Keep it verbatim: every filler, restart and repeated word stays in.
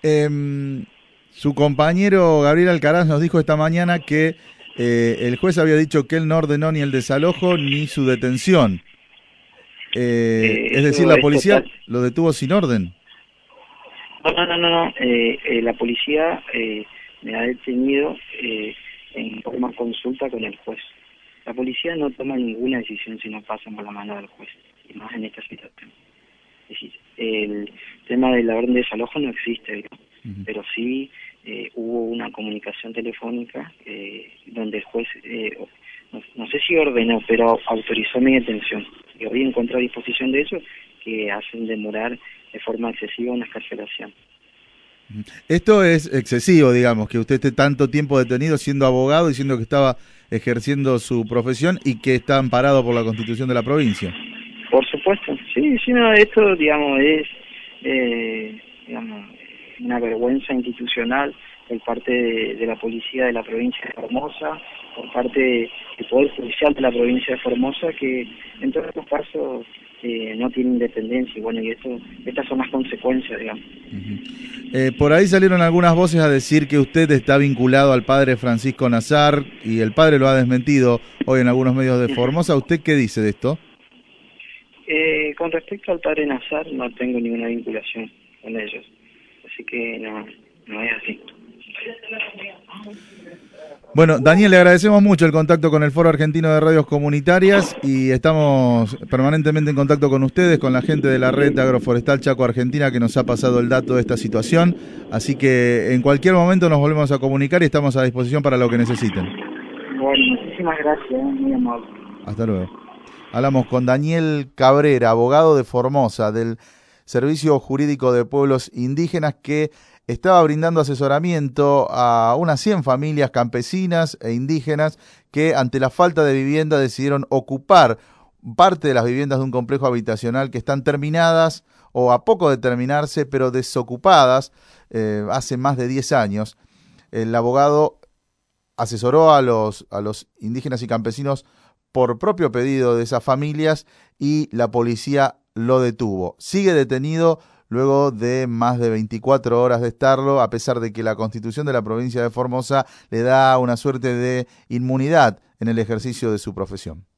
Eh, su compañero Gabriel Alcaraz nos dijo esta mañana que eh, el juez había dicho que él no ordenó ni el desalojo ni su detención. Eh, Eh, es decir, eso la es policía total. lo detuvo sin orden. No, no, no, no, no. Eh, eh, la policía eh, me ha detenido eh, en forma consulta con el juez. La policía no toma ninguna decisión si no pasa por la mano del juez, y más en esta situación. Es decir, el tema de la orden de desalojo no existe, digamos, Ujú. pero sí eh, hubo una comunicación telefónica eh, donde el juez, eh, no, no sé si ordenó, pero autorizó mi detención. Y hoy encontré a disposición de eso que hacen demorar de forma excesiva una excarcelación. Esto es excesivo, digamos, que usted esté tanto tiempo detenido siendo abogado, diciendo que estaba ejerciendo su profesión y que está amparado por la Constitución de la provincia. Por supuesto, sí, sí, no, esto, digamos, es, eh, digamos, una vergüenza institucional por parte de, de la policía de la provincia de Formosa, por parte del Poder Judicial de la provincia de Formosa, que en todos estos casos eh, no tiene independencia, y bueno, y esto, estas son las consecuencias, digamos. Ujú. Eh, por ahí salieron algunas voces a decir que usted está vinculado al padre Francisco Nazar y el padre lo ha desmentido hoy en algunos medios de Formosa. ¿Usted qué dice de esto? Eh, con respecto al padre Nazar, no tengo ninguna vinculación con ellos, así que no, no es así. Bueno, Daniel, le agradecemos mucho el contacto con el Foro Argentino de Radios Comunitarias y estamos permanentemente en contacto con ustedes, con la gente de la Red Agroforestal Chaco Argentina que nos ha pasado el dato de esta situación. Así que en cualquier momento nos volvemos a comunicar y estamos a disposición para lo que necesiten. Bueno, muchísimas gracias, muy amable. Hasta luego. Hablamos con Daniel Cabrera, abogado de Formosa, del Servicio Jurídico de Pueblos Indígenas, que estaba brindando asesoramiento a unas cien familias campesinas e indígenas que ante la falta de vivienda decidieron ocupar parte de las viviendas de un complejo habitacional que están terminadas o a poco de terminarse, pero desocupadas eh, hace más de diez años. El abogado asesoró a los, a los indígenas y campesinos por propio pedido de esas familias y la policía lo detuvo. Sigue detenido luego de más de veinticuatro horas de estarlo, a pesar de que la Constitución de la provincia de Formosa le da una suerte de inmunidad en el ejercicio de su profesión.